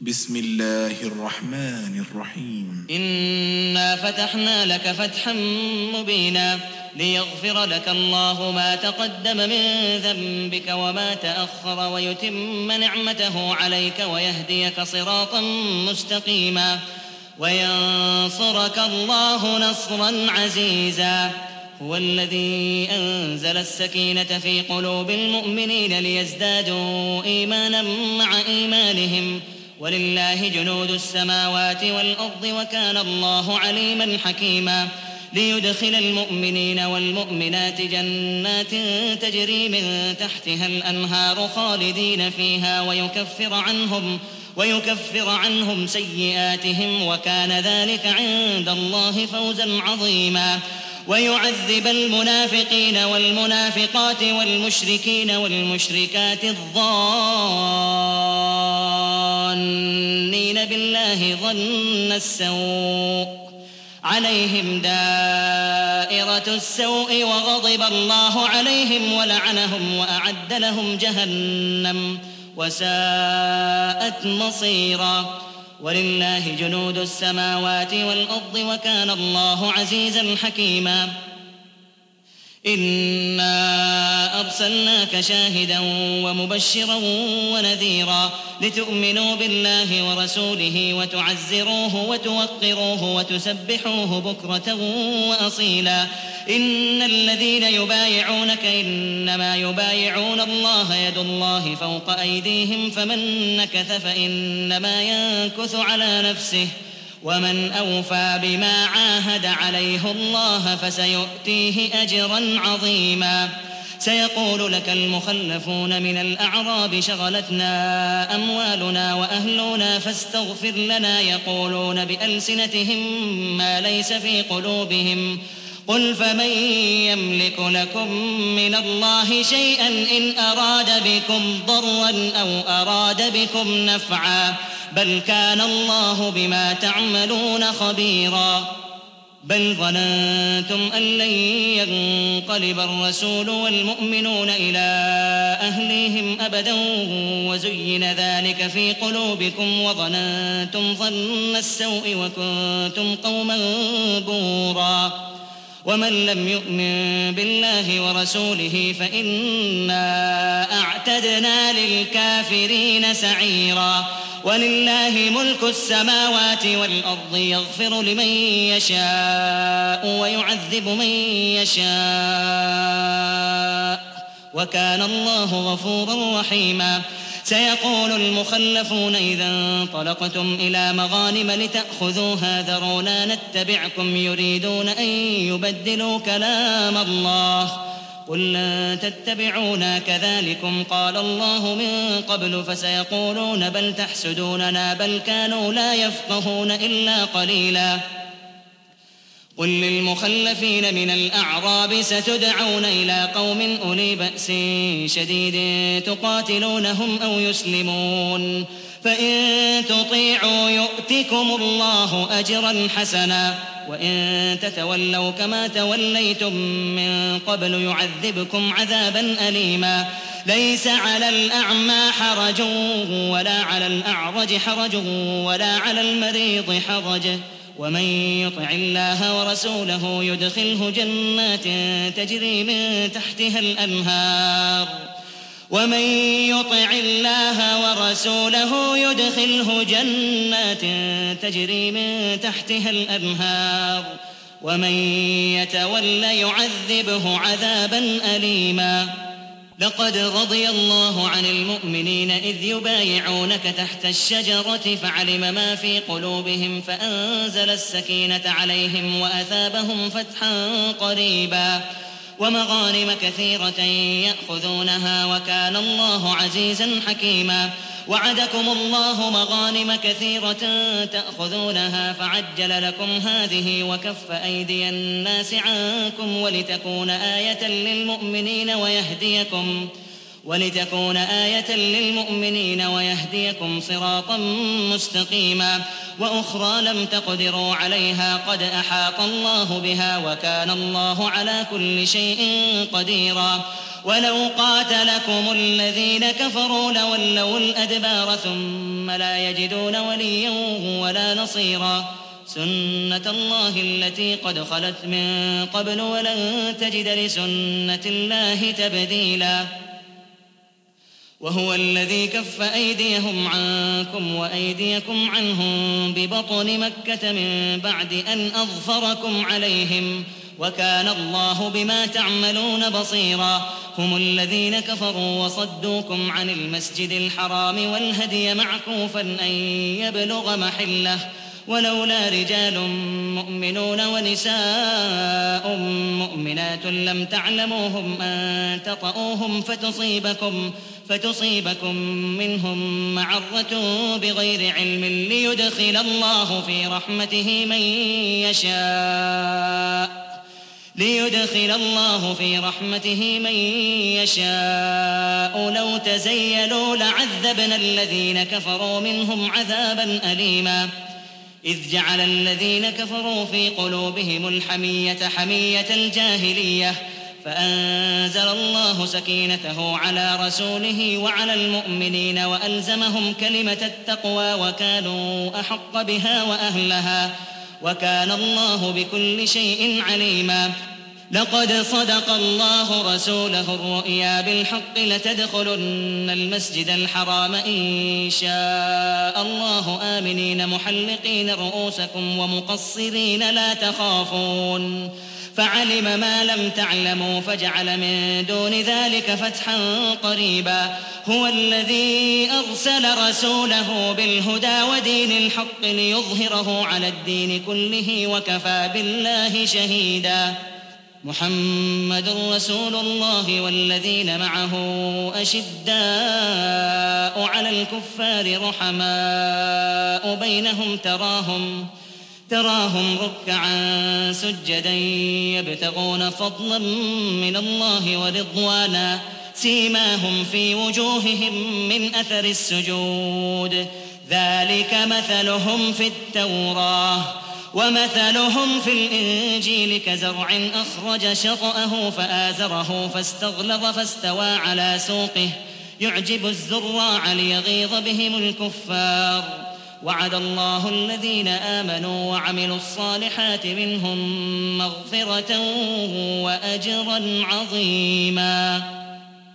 بسم الله الرحمن الرحيم. إنا فتحنا لك فتحا مبينا ليغفر لك الله ما تقدم من ذنبك وما تأخر ويتم نعمته عليك ويهديك صراطا مستقيما وينصرك الله نصرا عزيزا. هو الذي أنزل السكينة في قلوب المؤمنين ليزدادوا إيمانا مع إيمانهم ولله جنود السماوات والأرض وكان الله عليما حكيما. ليدخل المؤمنين والمؤمنات جنات تجري من تحتها الأنهار خالدين فيها ويكفر عنهم سيئاتهم وكان ذلك عند الله فوزا عظيما. ويعذب المنافقين والمنافقات والمشركين والمشركات الظانين بالله ظن السوء عليهم دائرة السوء وغضب الله عليهم ولعنهم وأعد لهم جهنم وساءت مصيرا. ولله جنود السماوات والأرض وكان الله عزيزا حكيما. إنا أرسلناك شاهدا ومبشرا ونذيرا لتؤمنوا بالله ورسوله وتعزروه وتوقروه وتسبحوه بكرة وأصيلا. إن الذين يبايعونك إنما يبايعون الله يد الله فوق أيديهم فمن نكث فإنما ينكث على نفسه ومن أوفى بما عاهد عليه الله فسيؤتيه أجرا عظيما. سيقول لك المخلفون من الأعراب شغلتنا أموالنا وأهلنا فاستغفر لنا يقولون بألسنتهم ما ليس في قلوبهم قل فمن يملك لكم من الله شيئا إن أراد بكم ضرا أو أراد بكم نفعا بل كان الله بما تعملون خبيرا. بل ظننتم أن لن ينقلب الرسول والمؤمنون إلى أهليهم أبدا وزين ذلك في قلوبكم وظننتم ظن السوء وكنتم قوما بورا. ومن لم يؤمن بالله ورسوله فإنا أعتدنا للكافرين سعيرا. ولله ملك السماوات والأرض يغفر لمن يشاء ويعذب من يشاء وكان الله غفورا رحيما. سيقول المخلفون إذا انطلقتم إلى مغانم لتأخذوها ذرونا نتبعكم يريدون أن يبدلوا كلام الله قل لن تتبعونا كذلكم قال الله من قبل فسيقولون بل تحسدوننا بل كانوا لا يفقهون إلا قليلا. قل للمخلفين من الأعراب ستدعون إلى قوم أولي بأس شديد تقاتلونهم أو يسلمون فإن تطيعوا يؤتكم الله أجرا حسنا وإن تتولوا كما توليتم من قبل يعذبكم عذابا أليما. ليس على الأعمى حرج ولا على الأعرج حرج ولا على المريض حرج ومن يطع الله ورسوله يدخله جنات تجري من تحتها الأنهار ومن يطع الله ورسوله يدخله جنات تجري من تحتها الأنهار ومن يتول يعذبه عذابا أليما. لقد رضي الله عن المؤمنين إذ يبايعونك تحت الشجرة فعلم ما في قلوبهم فأنزل السكينة عليهم وأثابهم فتحا قريبا ومغانم كثيرة يأخذونها وكان الله عزيزا حكيما. وعدكم الله مغانم كثيرة تأخذونها فعجل لكم هذه وكف أيدي الناس عنكم ولتكون آية للمؤمنين ويهديكم صراطا مستقيما. وأخرى لم تقدروا عليها قد أحاط الله بها وكان الله على كل شيء قديرا. ولو قاتلكم الذين كفروا لولوا الأدبار ثم لا يجدون وليا ولا نصيرا سنة الله التي قد خلت من قبل ولن تجد لسنة الله تبديلا وهو الذي كف أيديهم عنكم وأيديكم عنهم ببطن مكة من بعد أن أظفركم عليهم وكان الله بما تعملون بصيرا هم الذين كفروا وصدوكم عن المسجد الحرام والهدي معكوفا أن يبلغ محله ولولا رجال مؤمنون ونساء مؤمنات لم تعلموهم أن تطؤوهم فتصيبكم منهم معرة بغير علم ليدخل الله في رحمته من يشاء لو تزيلوا لعذبنا الذين كفروا منهم عذابا أليما إذ جعل الذين كفروا في قلوبهم الحمية حمية الجاهلية فأنزل الله سكينته على رسوله وعلى المؤمنين وألزمهم كلمة التقوى وكانوا أحق بها وأهلها وكان الله بكل شيء عليما لقد صدق الله رسوله الرؤيا بالحق لتدخلن المسجد الحرام إن شاء الله آمنين محلقين رؤوسكم ومقصرين لا تخافون فعلم ما لم تعلموا فجعل من دون ذلك فتحا قريبا هو الذي أرسل رسوله بالهدى ودين الحق ليظهره على الدين كله وكفى بالله شهيدا محمد رسول الله والذين معه أشداء على الكفار رحماء بينهم تراهم ركعا سجدا يبتغون فضلا من الله ورضوانا سيماهم في وجوههم من أثر السجود ذلك مثلهم في التوراة ومثلهم في الإنجيل كزرع أخرج شطأه فآزره فاستغلظ فاستوى على سوقه يعجب الزراع ليغيظ بهم الكفار وعد الله الذين آمنوا وعملوا الصالحات منهم مغفرة وأجرا عظيما